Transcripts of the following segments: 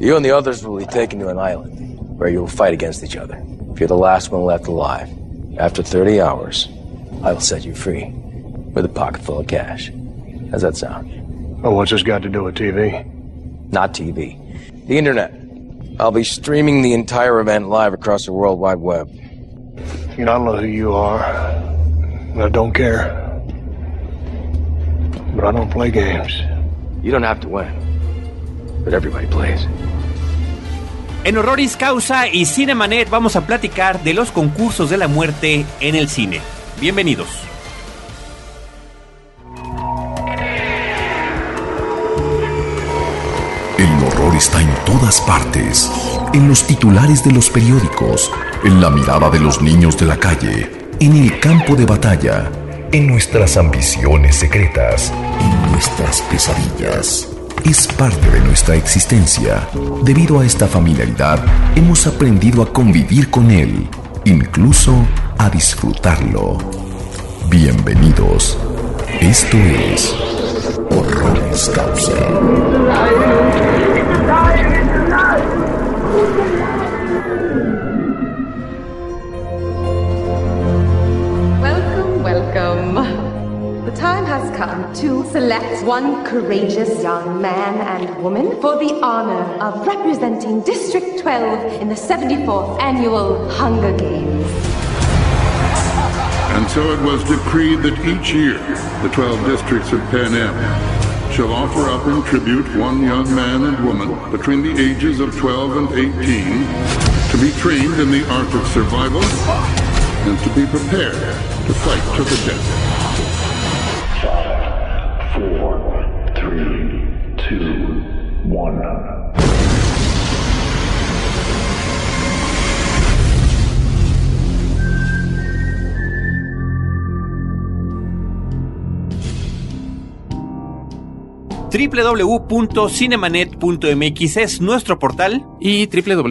You and the others will be taken to an island where you will fight against each other. If you're the last one left alive, after 30 hours, I will set you free with a pocket full of cash. How's that sound? Well, what's this got to do with TV? Not TV. The internet. I'll be streaming the entire event live across the World Wide Web. You know, I don't know who you are, and I don't care. But I don't play games. You don't have to win, but everybody plays. En Horroris Causa y Cinemanet vamos a platicar de los concursos de la muerte en el cine. Bienvenidos. El horror está en todas partes, en los titulares de los periódicos, en la mirada de los niños de la calle, en el campo de batalla, en nuestras ambiciones secretas, en nuestras pesadillas. Es parte de nuestra existencia. Debido a esta familiaridad, hemos aprendido a convivir con él, incluso a disfrutarlo. Bienvenidos. Esto es Horroris Causa. The time has come to select one courageous young man and woman for the honor of representing District 12 in the 74th Annual Hunger Games. And so it was decreed that each year the 12 districts of Pan Am shall offer up in tribute one young man and woman between the ages of 12 and 18 to be trained in the art of survival and to be prepared to fight to the death. 4, 3, 2, 1. www.cinemanet.mx es nuestro portal y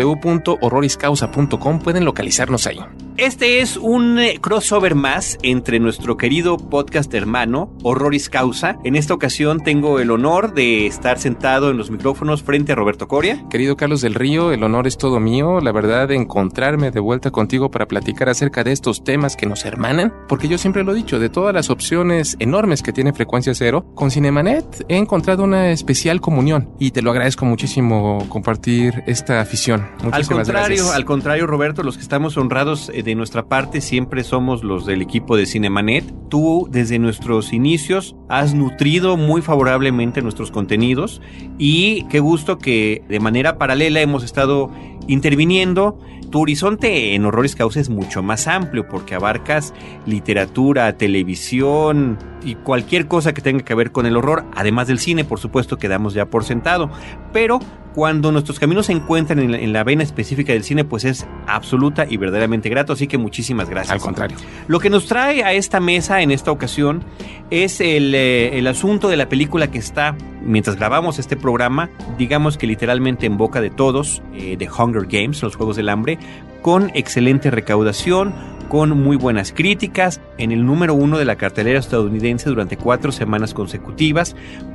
www.horroriscausa.com pueden localizarnos ahí. Este es un crossover más entre nuestro querido podcast hermano Horroris Causa. En esta ocasión tengo el honor de estar sentado en los micrófonos frente a Roberto Coria. Querido Carlos del Río, el honor es todo mío. La verdad, de encontrarme de vuelta contigo para platicar acerca de estos temas que nos hermanan, porque yo siempre lo he dicho, de todas las opciones enormes que tiene Frecuencia Cero, con Cinemanet he encontrado una especial comunión y te lo agradezco muchísimo compartir esta afición. Muchísimas gracias. Al contrario, Roberto, los que estamos honrados de nuestra parte siempre somos los del equipo de Cinemanet. Tú, desde nuestros inicios, has nutrido muy favorablemente nuestros contenidos y qué gusto que de manera paralela hemos estado interviniendo. Tu horizonte en Horroris Causa es mucho más amplio porque abarcas literatura, televisión y cualquier cosa que tenga que ver con el horror, además del cine, por supuesto, que damos ya por sentado. Pero cuando nuestros caminos se encuentran en la vena específica del cine, pues es absoluta y verdaderamente grato, así que muchísimas gracias. Al contrario. Lo que nos trae a esta mesa en esta ocasión es el asunto de la película que está, mientras grabamos este programa, digamos que literalmente en boca de todos, The Hunger Games, los Juegos del Hambre, con excelente recaudación, con muy buenas críticas, en el número 1 de la cartelera estadounidense durante 4 semanas consecutivas,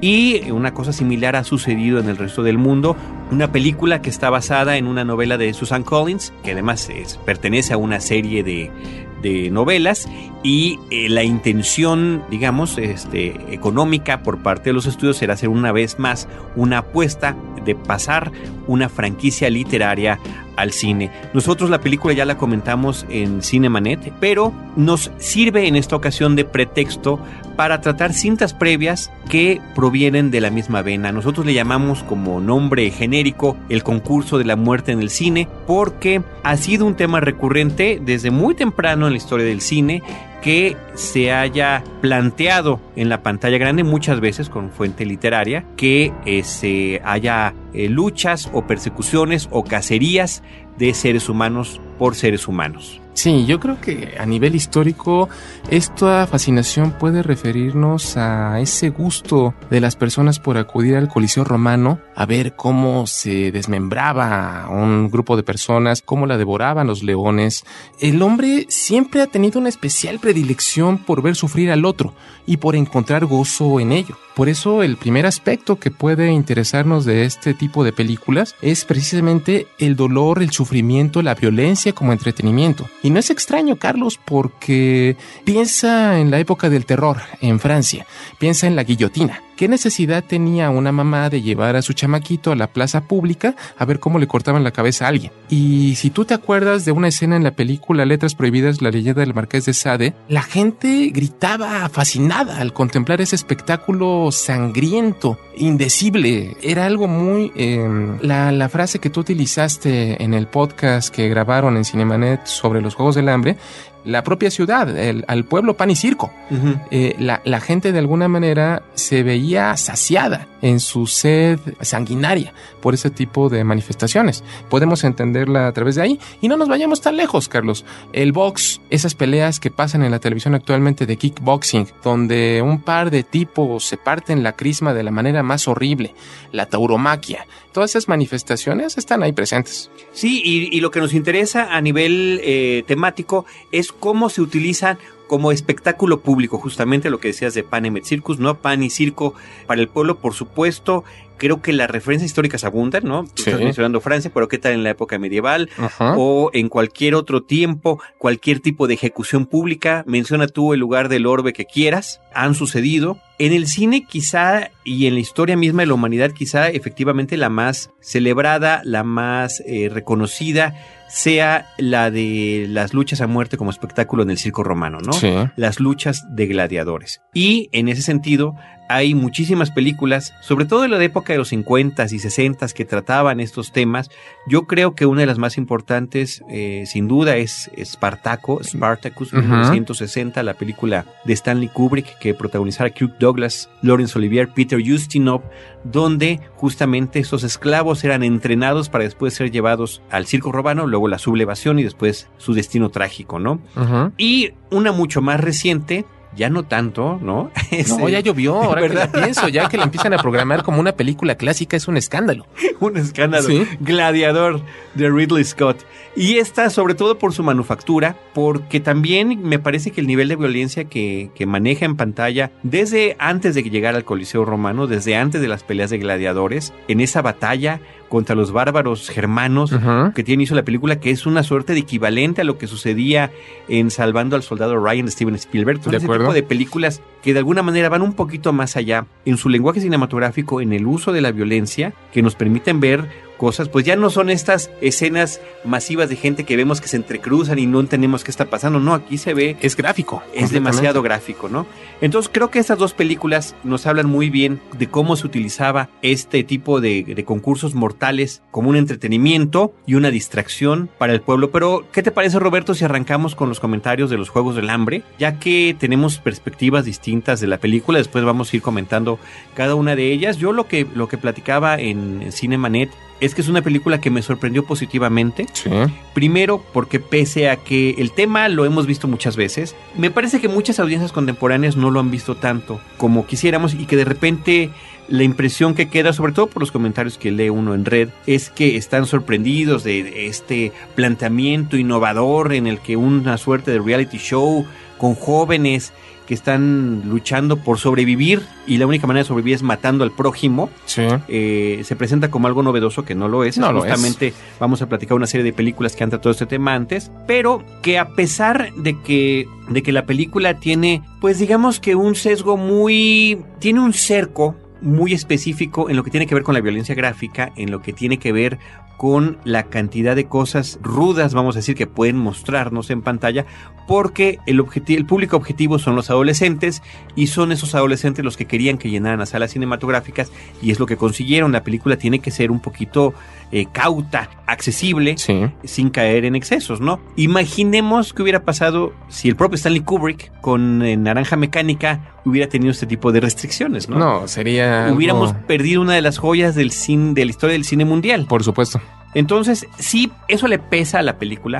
y una cosa similar ha sucedido en el resto del mundo. Una película que está basada en una novela de Susan Collins, que además pertenece a una serie de novelas, y la intención, digamos, económica por parte de los estudios será hacer una vez más una apuesta de pasar una franquicia literaria al cine. Nosotros la película ya la comentamos en Cinemanet, pero nos sirve en esta ocasión de pretexto para tratar cintas previas que provienen de la misma vena. Nosotros le llamamos como nombre genérico el concurso de la muerte en el cine, porque ha sido un tema recurrente desde muy temprano en la historia del cine, que se haya planteado en la pantalla grande, muchas veces con fuente literaria, que se haya luchas o persecuciones o cacerías de seres humanos por seres humanos. Sí, yo creo que a nivel histórico esta fascinación puede referirnos a ese gusto de las personas por acudir al Coliseo Romano a ver cómo se desmembraba un grupo de personas, cómo la devoraban los leones. El hombre siempre ha tenido una especial predilección por ver sufrir al otro y por encontrar gozo en ello. Por eso el primer aspecto que puede interesarnos de este tipo de películas es precisamente el dolor, el sufrimiento, la violencia como entretenimiento. Y no es extraño, Carlos, porque piensa en la época del terror en Francia, piensa en la guillotina. ¿Qué necesidad tenía una mamá de llevar a su chamaquito a la plaza pública a ver cómo le cortaban la cabeza a alguien? Y si tú te acuerdas de una escena en la película Letras Prohibidas, la leyenda del Marqués de Sade, la gente gritaba fascinada al contemplar ese espectáculo sangriento, indecible. Era algo muy... La frase que tú utilizaste en el podcast que grabaron en Cinemanet sobre los Juegos del Hambre, la propia ciudad, al pueblo pan y circo. Uh-huh. La gente de alguna manera se veía saciada en su sed sanguinaria por ese tipo de manifestaciones. Podemos entenderla a través de ahí y no nos vayamos tan lejos, Carlos. El box, esas peleas que pasan en la televisión actualmente de kickboxing, donde un par de tipos se parten la crisma de la manera más horrible, la tauromaquia, todas esas manifestaciones están ahí presentes. Sí, y lo que nos interesa a nivel temático es cómo se utilizan como espectáculo público, justamente lo que decías de Panem et Circus, ¿no? Pan y circo para el pueblo, por supuesto. Creo que las referencias históricas abundan, ¿no? Tú estás mencionando Francia, pero ¿qué tal en la época medieval? Uh-huh. O en cualquier otro tiempo, cualquier tipo de ejecución pública. Menciona tú el lugar del orbe que quieras. Han sucedido. En el cine quizá, y en la historia misma de la humanidad, quizá efectivamente la más celebrada, la más reconocida, sea la de las luchas a muerte como espectáculo en el circo romano, ¿no? Sí. Las luchas de gladiadores. Y en ese sentido hay muchísimas películas, sobre todo en la época de los 50s y 60s, que trataban estos temas. Yo creo que una de las más importantes, sin duda, es Spartacus, 1960, la película de Stanley Kubrick, que protagonizara Kirk Douglas, Laurence Olivier, Peter Ustinov, donde justamente estos esclavos eran entrenados para después ser llevados al circo romano, luego la sublevación y después su destino trágico, ¿no? Uh-huh. Y una mucho más reciente, ya no tanto, ¿no? No, ya llovió, ahora ¿verdad? Que la pienso, ya que la empiezan a programar como una película clásica, es un escándalo. Un escándalo. ¿Sí? Gladiador de Ridley Scott. Y esta, sobre todo por su manufactura, porque también me parece que el nivel de violencia que maneja en pantalla, desde antes de que llegara al Coliseo Romano, desde antes de las peleas de gladiadores, en esa batalla contra los bárbaros germanos, uh-huh, que tiene inicio la película, que es una suerte de equivalente a lo que sucedía en Salvando al Soldado Ryan de Steven Spielberg. Entonces, ese tipo de películas que de alguna manera van un poquito más allá en su lenguaje cinematográfico, en el uso de la violencia, que nos permiten ver cosas, pues ya no son estas escenas masivas de gente que vemos que se entrecruzan y no entendemos qué está pasando. No, aquí se ve... Es gráfico. Es demasiado gráfico, ¿no? Entonces creo que estas dos películas nos hablan muy bien de cómo se utilizaba este tipo de concursos mortales como un entretenimiento y una distracción para el pueblo. Pero, ¿qué te parece, Roberto, si arrancamos con los comentarios de los Juegos del Hambre? Ya que tenemos perspectivas distintas de la película, después vamos a ir comentando cada una de ellas. Yo lo que platicaba en Cinemanet es que es una película que me sorprendió positivamente. Sí. Primero, porque pese a que el tema lo hemos visto muchas veces, me parece que muchas audiencias contemporáneas no lo han visto tanto como quisiéramos y que de repente la impresión que queda, sobre todo por los comentarios que lee uno en red, es que están sorprendidos de este planteamiento innovador en el que una suerte de reality show con jóvenes que están luchando por sobrevivir y la única manera de sobrevivir es matando al prójimo. Sí. Se presenta como algo novedoso que no lo es. No justamente lo es. Vamos a platicar una serie de películas que han tratado este tema antes, pero que a pesar de que la película tiene, pues digamos que un sesgo tiene un cerco muy específico en lo que tiene que ver con la violencia gráfica, en lo que tiene que ver con la cantidad de cosas rudas, vamos a decir, que pueden mostrarnos en pantalla, porque el público objetivo son los adolescentes y son esos adolescentes los que querían que llenaran las salas cinematográficas y es lo que consiguieron. La película tiene que ser un poquito cauta, accesible, sí, sin caer en excesos, ¿no? Imaginemos qué hubiera pasado si el propio Stanley Kubrick con Naranja Mecánica hubiera tenido este tipo de restricciones, ¿no? No, sería... Hubiéramos perdido una de las joyas del cine, de la historia del cine mundial. Por supuesto. Entonces, sí, eso le pesa a la película,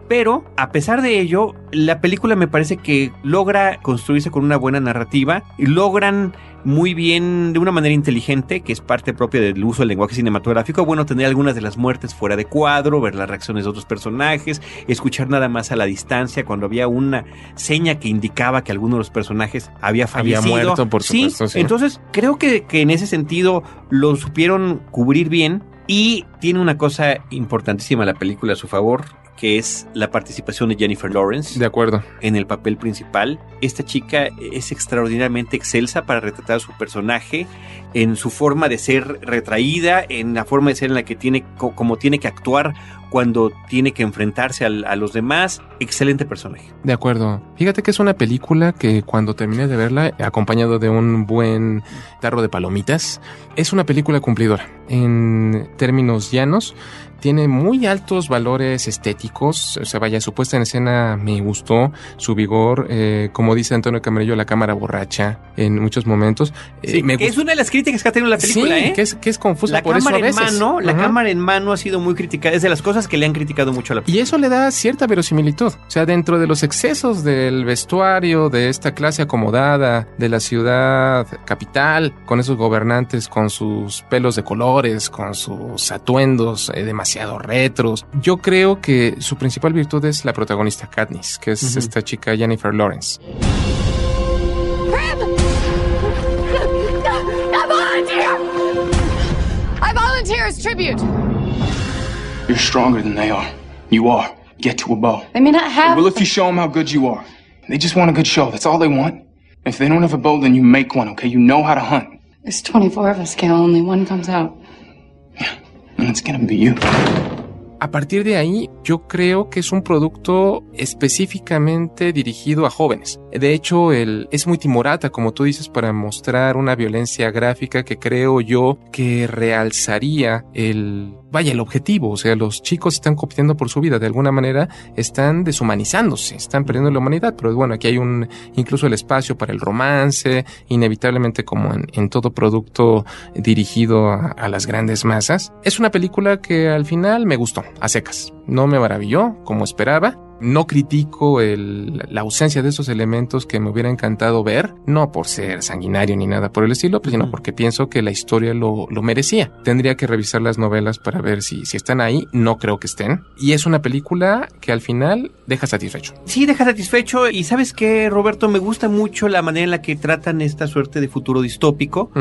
Pero, a pesar de ello, la película me parece que logra construirse con una buena narrativa y logran muy bien, de una manera inteligente, que es parte propia del uso del lenguaje cinematográfico, bueno, tener algunas de las muertes fuera de cuadro, ver las reacciones de otros personajes, escuchar nada más a la distancia cuando había una seña que indicaba que alguno de los personajes había fallecido. Había muerto, por supuesto. Sí, entonces creo que en ese sentido lo supieron cubrir bien y tiene una cosa importantísima la película a su favor, que es la participación de Jennifer Lawrence. De acuerdo. En el papel principal. Esta chica es extraordinariamente excelsa para retratar a su personaje, en su forma de ser retraída, en la forma de ser en la que tiene, como tiene que actuar cuando tiene que enfrentarse a los demás. Excelente personaje. De acuerdo. Fíjate que es una película que cuando terminé de verla, acompañado de un buen tarro de palomitas, es una película cumplidora. En términos llanos, tiene muy altos valores estéticos. O sea, vaya, su puesta en escena me gustó, su vigor, como dice Antonio Camarillo, la cámara borracha en muchos momentos. Sí, que es una de las críticas que ha tenido la película, sí, que es confusa la por eso a veces. La cámara en mano ha sido muy criticada, es de las cosas que le han criticado mucho a la película. Y eso le da cierta verosimilitud. O sea, dentro de los excesos del vestuario de esta clase acomodada de la ciudad capital, con esos gobernantes con sus pelos de colores, con sus atuendos demasiado retros, yo creo que su principal virtud es la protagonista Katniss, que es esta chica Jennifer Lawrence. I volunteer as tribute. You're stronger than they are. You are. Get to a bow. They may not have... Well, if you show them how good you are. They just want a good show. That's all they want. If they don't have a bow, then you make one, okay? You know how to hunt. There's 24 of us, Gale. Only one comes out. Yeah, and it's gonna be you. A partir de ahí, yo creo que es un producto específicamente dirigido a jóvenes. De hecho, es muy timorata, como tú dices, para mostrar una violencia gráfica que creo yo que realzaría el objetivo. O sea, los chicos están compitiendo por su vida. De alguna manera están deshumanizándose, están perdiendo la humanidad. Pero bueno, aquí hay incluso el espacio para el romance, inevitablemente como en todo producto dirigido a las grandes masas. Es una película que al final me gustó. A secas. No me maravilló como esperaba. No critico la ausencia de esos elementos que me hubiera encantado ver, no por ser sanguinario ni nada por el estilo, sino porque pienso que la historia lo merecía. Tendría que revisar las novelas para ver si están ahí. No creo que estén. Y es una película que al final deja satisfecho. Sí, deja satisfecho. Y ¿sabes qué, Roberto? Me gusta mucho la manera en la que tratan esta suerte de futuro distópico.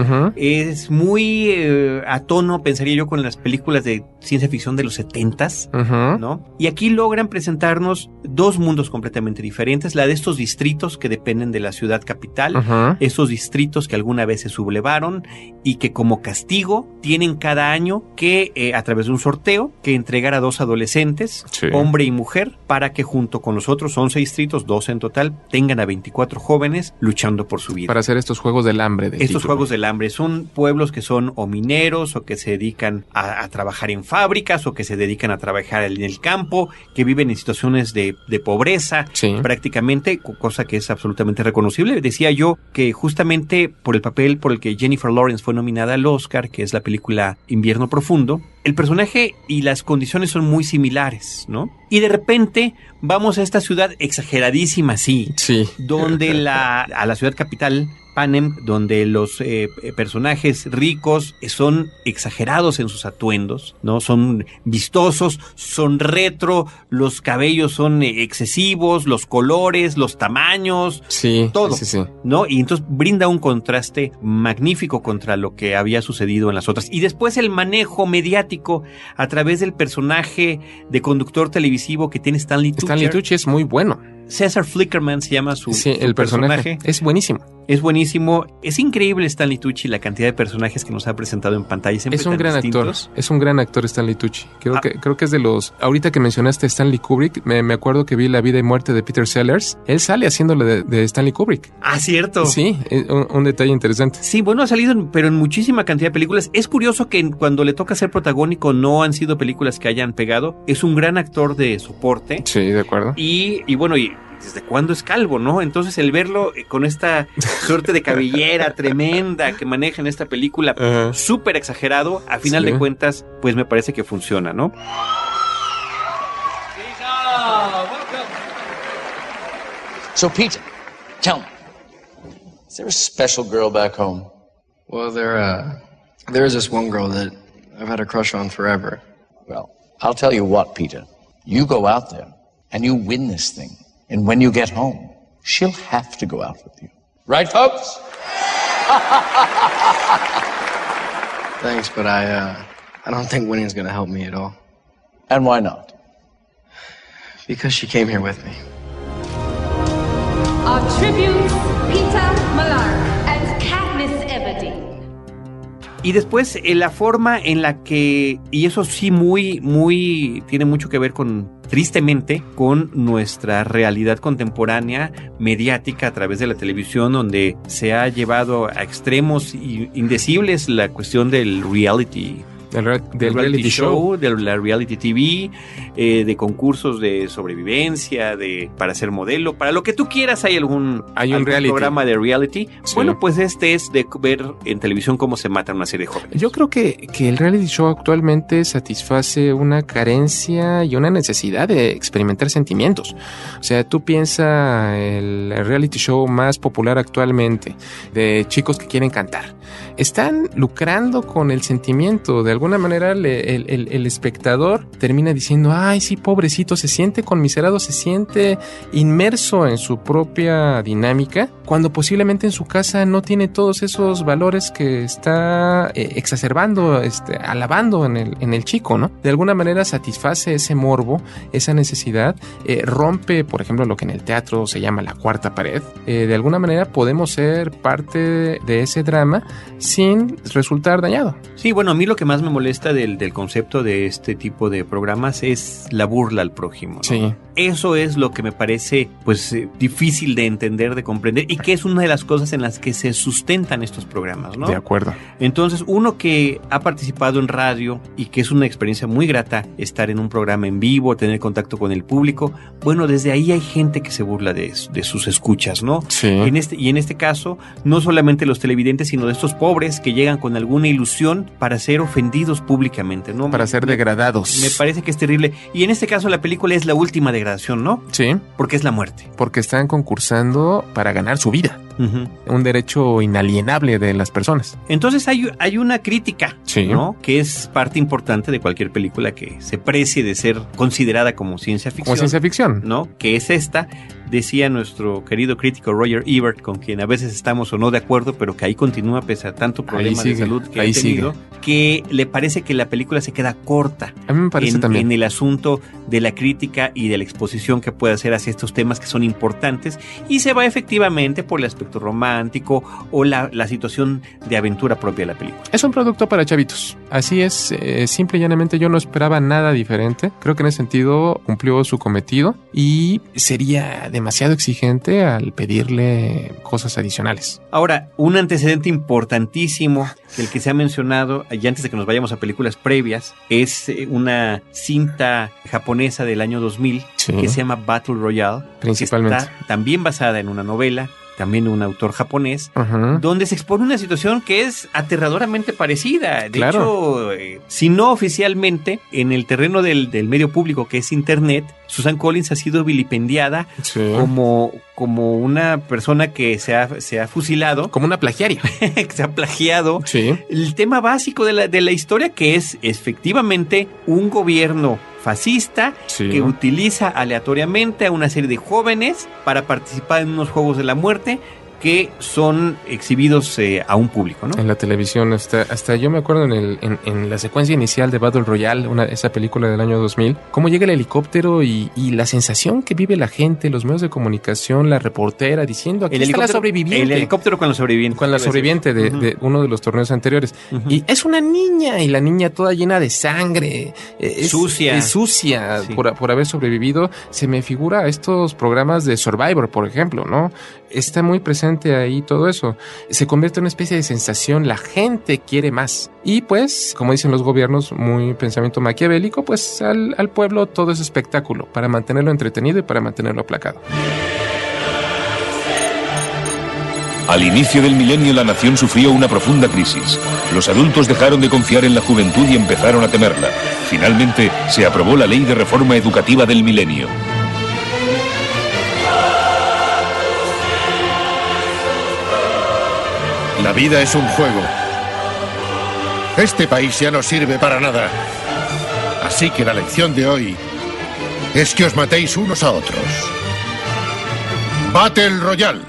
Es muy a tono, pensaría yo, con las películas de ciencia ficción de los 70s, ¿no? Y aquí logran presentarnos dos mundos completamente diferentes, la de estos distritos que dependen de la ciudad capital, esos distritos que alguna vez se sublevaron y que como castigo tienen cada año que, a través de un sorteo, que entregar a dos adolescentes, hombre y mujer, para que junto con los otros 11 distritos, 12 en total, tengan a 24 jóvenes luchando por su vida. Para hacer estos juegos del hambre. Estos juegos del hambre son pueblos que son o mineros o que se dedican a trabajar en fábricas o que se dedican a trabajar en el campo, que viven en situaciones de pobreza, prácticamente, cosa que es absolutamente reconocible. Decía yo que justamente por el papel por el que Jennifer Lawrence fue nominada al Oscar, que es la película Invierno Profundo, el personaje y las condiciones son muy similares, ¿no? Y de repente vamos a esta ciudad exageradísima, donde a la ciudad capital, Panem, donde los personajes ricos son exagerados en sus atuendos, ¿no? Son vistosos, son retro, los cabellos son excesivos, los colores, los tamaños, todo, ¿no? Y entonces brinda un contraste magnífico contra lo que había sucedido en las otras. Y después el manejo mediático a través del personaje de conductor televisivo que tiene Stanley Tucci. Stanley Tucci es muy bueno. César Flickerman se llama su personaje. Es buenísimo. Es buenísimo. Es increíble Stanley Tucci, la cantidad de personajes que nos ha presentado en pantalla. Es un gran actor. Es un gran actor Stanley Tucci. Creo que es de los... Ahorita que mencionaste Stanley Kubrick, me acuerdo que vi La vida y muerte de Peter Sellers. Él sale haciéndole de Stanley Kubrick. Ah, cierto. Sí, un detalle interesante. Sí, bueno, ha salido pero en muchísima cantidad de películas. Es curioso que cuando le toca ser protagónico no han sido películas que hayan pegado. Es un gran actor de soporte. Sí, de acuerdo. Y bueno, ¿desde cuándo es calvo, no? Entonces el verlo con esta suerte de cabellera tremenda que maneja en esta película, súper exagerado, a final de cuentas, pues me parece que funciona, ¿no? So, Peter, tell me, is there a special girl back home? Well, there is this one girl that I've had a crush on forever. Well, I'll tell you what, Peter. You go out there and you win this thing. And when you get home, she'll have to go out with you. Right, folks? Thanks, but I don't think winning's gonna help me at all. And why not? Because she came here with me. Our tributes, Peter Malark and Katniss Everdeen. Y después la forma en la que, y eso sí tiene mucho que ver tristemente, con nuestra realidad contemporánea mediática a través de la televisión, donde se ha llevado a extremos indecibles la cuestión del reality. Del reality show, de la reality TV, de concursos de sobrevivencia, para ser modelo, para lo que tú quieras hay algún programa de reality. Sí. Bueno, pues este es de ver en televisión cómo se matan una serie de jóvenes. Yo creo que el reality show actualmente satisface una carencia y una necesidad de experimentar sentimientos. O sea, tú piensas el reality show más popular actualmente de chicos que quieren cantar. Están lucrando con el sentimiento. De alguna manera el espectador termina diciendo, ay, sí, pobrecito, se siente conmiserado, se siente inmerso en su propia dinámica, cuando posiblemente en su casa no tiene todos esos valores que está exacerbando, alabando en el chico, ¿no? De alguna manera satisface ese morbo, esa necesidad, rompe, por ejemplo, lo que en el teatro se llama la cuarta pared. De alguna manera podemos ser parte de ese drama sin resultar dañado. Sí, bueno, a mí lo que más me molesta del concepto de este tipo de programas es la burla al prójimo, ¿no? Sí. Eso es lo que me parece, pues, difícil de entender, de comprender, y que es una de las cosas en las que se sustentan estos programas, ¿no? De acuerdo. Entonces, uno que ha participado en radio y que es una experiencia muy grata estar en un programa en vivo, tener contacto con el público, bueno, desde ahí hay gente que se burla de sus escuchas, ¿no? Sí. En este caso, no solamente los televidentes, sino de estos pobres que llegan con alguna ilusión para ser ofendidos públicamente, ¿no? Para ser degradados. Me parece que es terrible. Y en este caso la película es la última degradación, ¿no? Sí. Porque es la muerte. Porque están concursando para ganar su vida. Uh-huh. Un derecho inalienable de las personas. Entonces hay una crítica, sí, ¿no? Que es parte importante de cualquier película que se precie de ser considerada como ciencia ficción. Como ciencia ficción. ¿No? Que es esta. Decía nuestro querido crítico Roger Ebert, con quien a veces estamos o no de acuerdo, pero que ahí continúa pese a tanto problema de salud que ha tenido, que le parece que la película se queda corta. A mí me parece también. En el asunto de la crítica y de la exposición que puede hacer hacia estos temas que son importantes, y se va efectivamente por el aspecto romántico o la situación de aventura propia de la película. Es un producto para chavitos. Así es, simple y llanamente yo no esperaba nada diferente. Creo que en ese sentido cumplió su cometido y sería demasiado exigente al pedirle cosas adicionales. Ahora, un antecedente importantísimo del que se ha mencionado, y antes de que nos vayamos a películas previas, es una cinta japonesa del año 2000, sí, que se llama Battle Royale. Principalmente. Que está también basada en una novela, también de un autor japonés, uh-huh, donde se expone una situación que es aterradoramente parecida. De claro. hecho, si no oficialmente, en el terreno del medio público, que es Internet, Susan Collins ha sido vilipendiada, sí, como una persona que se ha fusilado. Como una plagiaria. Que se ha plagiado. Sí. El tema básico de la historia, que es efectivamente un gobierno fascista, sí, que utiliza aleatoriamente a una serie de jóvenes para participar en unos juegos de la muerte que son exhibidos a un público, ¿no? En la televisión, hasta yo me acuerdo en la secuencia inicial de Battle Royale, esa película del año 2000, cómo llega el helicóptero y la sensación que vive la gente, los medios de comunicación, la reportera diciendo, aquí está la sobreviviente. El helicóptero con la sobreviviente. Con la sobreviviente de uno de los torneos anteriores. Uh-huh. Y es una niña, y la niña toda llena de sangre. Sucia. Es sucia, sí, por haber sobrevivido. Se me figura estos programas de Survivor, por ejemplo, ¿no? Está muy presente ahí todo eso. Se convierte en una especie de sensación, la gente quiere más. Y pues, como dicen los gobiernos, muy pensamiento maquiavélico, pues al pueblo todo es espectáculo, para mantenerlo entretenido y para mantenerlo aplacado. Al inicio del milenio la nación sufrió una profunda crisis. Los adultos dejaron de confiar en la juventud y empezaron a temerla. Finalmente, se aprobó la Ley de Reforma Educativa del Milenio. La vida es un juego. Este país ya no sirve para nada. Así que la lección de hoy es que os matéis unos a otros. Battle Royale.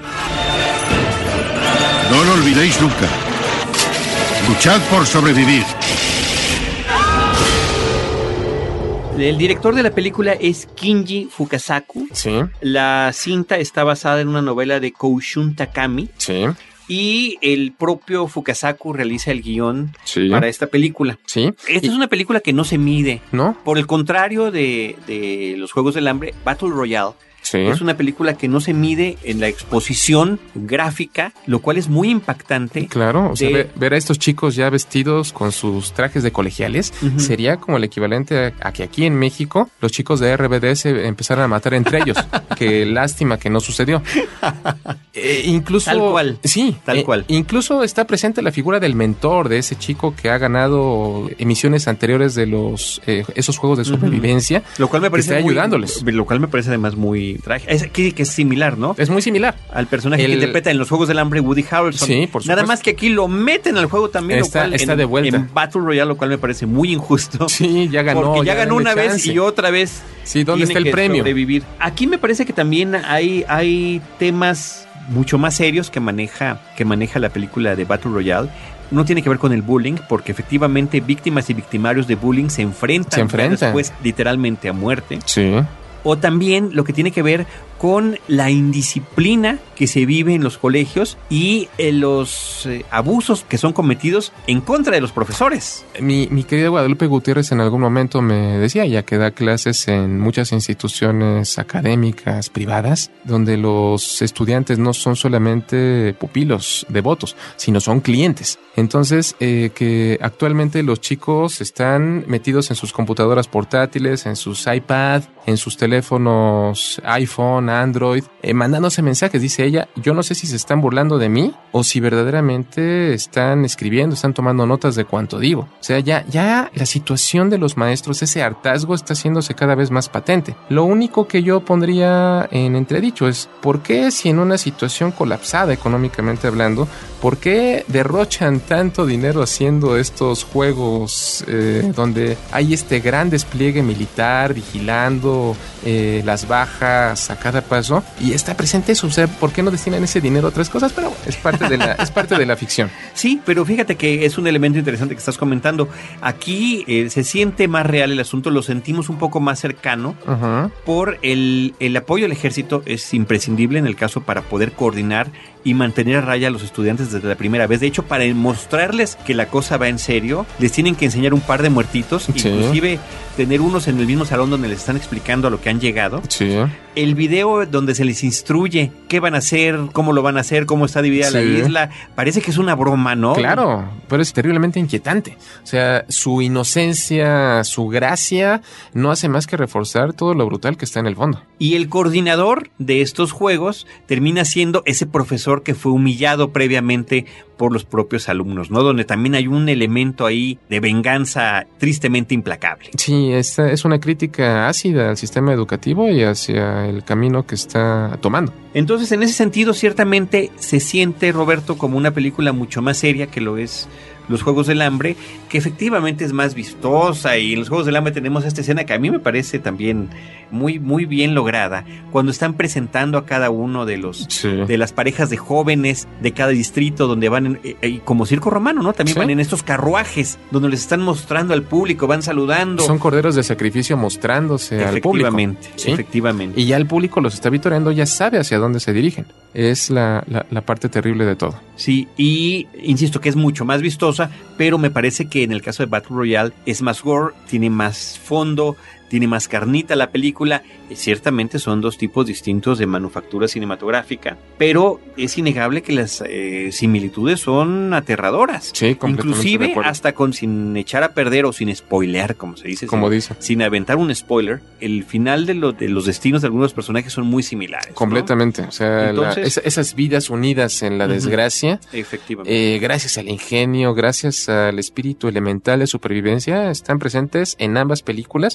No lo olvidéis nunca. Luchad por sobrevivir. El director de la película es Kinji Fukasaku. Sí. La cinta está basada en una novela de Koushun Takami. Sí. Y el propio Fukasaku realiza el guión sí. para esta película. Sí. Esta es una película que no se mide. ¿No? Por el contrario de los Juegos del Hambre, Battle Royale sí. es una película que no se mide en la exposición gráfica, lo cual es muy impactante. Claro, o sea, ver a estos chicos ya vestidos con sus trajes de colegiales sería como el equivalente a que aquí en México los chicos de RBD se empezaran a matar entre ellos. Qué lástima que no sucedió. Incluso tal cual. Sí, tal cual. Incluso está presente la figura del mentor de ese chico que ha ganado emisiones anteriores de esos juegos de supervivencia, lo cual me parece que está ayudándoles. Lo cual me parece además muy trágico. Que es similar, ¿no? Es muy similar al personaje que interpreta en los Juegos del Hambre Woody Harrelson. Sí, por supuesto. Nada más que aquí lo meten al juego también, está de vuelta en Battle Royale, lo cual me parece muy injusto. Sí, ya ganó. Porque ya ganó una chance. vez y otra vez. Sí, ¿dónde está el premio? Sobrevivir. Aquí me parece que también hay temas mucho más serios que maneja la película de Battle Royale. No tiene que ver con el bullying, porque efectivamente víctimas y victimarios de bullying se enfrentan. Después literalmente a muerte. Sí. O también lo que tiene que ver con la indisciplina que se vive en los colegios y los abusos que son cometidos en contra de los profesores. Mi querida Guadalupe Gutiérrez en algún momento me decía, ya que da clases en muchas instituciones académicas privadas, donde los estudiantes no son solamente pupilos devotos, sino son clientes. Entonces, que actualmente los chicos están metidos en sus computadoras portátiles, en sus iPad, en sus teléfonos iPhone, Android, mandándose mensajes, dice ella. Yo no sé si se están burlando de mí o si verdaderamente están escribiendo, están tomando notas de cuanto digo. O sea, ya la situación de los maestros, ese hartazgo está haciéndose cada vez más patente. Lo único que yo pondría en entredicho es, ¿por qué si en una situación colapsada económicamente hablando, por qué derrochan tanto dinero haciendo estos juegos donde hay este gran despliegue militar vigilando las bajas a cada paso y está presente eso? O sea, ¿por qué no destinan ese dinero a otras cosas? Pero es parte de la ficción. Sí, pero fíjate que es un elemento interesante que estás comentando. Aquí se siente más real el asunto, lo sentimos un poco más cercano por el apoyo del ejército. Es imprescindible en el caso para poder coordinar y mantener a raya a los estudiantes desde la primera vez. De hecho, para mostrarles que la cosa va en serio, les tienen que enseñar un par de muertitos, sí. Inclusive tener unos en el mismo salón donde les están explicando a lo que han llegado. Sí. El video donde se les instruye qué van a hacer, cómo lo van a hacer, cómo está dividida la isla, parece que es una broma, ¿no? Claro, pero es terriblemente inquietante. O sea, su inocencia, su gracia, no hace más que reforzar todo lo brutal que está en el fondo. Y el coordinador de estos juegos termina siendo ese profesor que fue humillado previamente por los propios alumnos, ¿no? Donde también hay un elemento ahí de venganza tristemente implacable. Sí, esta es una crítica ácida al sistema educativo y hacia el camino que está tomando. Entonces, en ese sentido, ciertamente se siente, Roberto, como una película mucho más seria que lo es Los Juegos del Hambre, que efectivamente es más vistosa, y en Los Juegos del Hambre tenemos esta escena que a mí me parece también muy, muy bien lograda, cuando están presentando a cada uno de de las parejas de jóvenes de cada distrito, donde van como circo romano, ¿no? También van en estos carruajes, donde les están mostrando al público, van saludando. Son corderos de sacrificio mostrándose al público. Efectivamente. Y ya el público los está vitoreando, ya sabe hacia dónde se dirigen. Es la parte terrible de todo. Sí, y insisto que es mucho más vistosa, pero me parece que en el caso de Battle Royale es más gore, tiene más fondo, tiene más carnita la película. Ciertamente son dos tipos distintos de manufactura cinematográfica, pero es innegable que las similitudes son aterradoras. Sí, inclusive hasta sin echar a perder o sin spoilear, como se dice, sin aventar un spoiler, el final de los destinos de algunos personajes son muy similares. Completamente, ¿no? O sea, entonces, esas vidas unidas en la desgracia, efectivamente, gracias al ingenio, gracias al espíritu elemental de supervivencia, están presentes en ambas películas con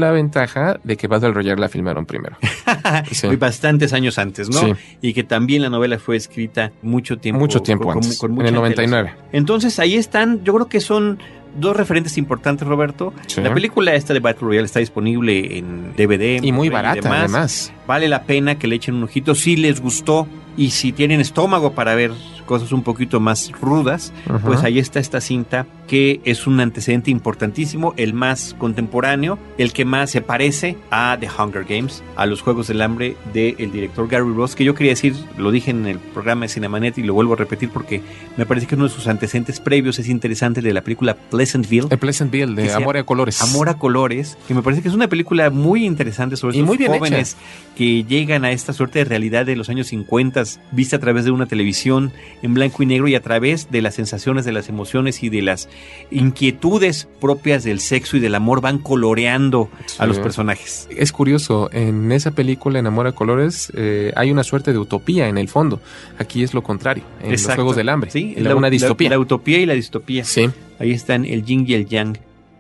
la ventaja de que Battle Royale la filmaron primero. Sí. Bastantes años antes, ¿no? Sí. Y que también la novela fue escrita mucho tiempo antes, con en el 99. Entonces ahí están, yo creo que son dos referentes importantes, Roberto. Sí. La película esta de Battle Royale está disponible en DVD. Y muy barata, además. Vale la pena que le echen un ojito si les gustó y si tienen estómago para ver cosas un poquito más rudas, pues ahí está esta cinta que es un antecedente importantísimo, el más contemporáneo, el que más se parece a The Hunger Games, a los Juegos del Hambre del director Gary Ross, que yo quería decir, lo dije en el programa de Cinemanet y lo vuelvo a repetir porque me parece que uno de sus antecedentes previos es interesante, de la película Pleasantville. El Pleasantville, de Amor a Colores. Amor a Colores, que me parece que es una película muy interesante sobre estos jóvenes que llegan a esta suerte de realidad de los años 50, vista a través de una televisión en blanco y negro y a través de las sensaciones, de las emociones y de las inquietudes propias del sexo y del amor van coloreando a los personajes. Es curioso, en esa película, en Amor a Colores, hay una suerte de utopía en el fondo. Aquí es lo contrario, en los Juegos del Hambre. Sí, una distopía. La utopía y la distopía. Sí. Ahí están el yin y el yang.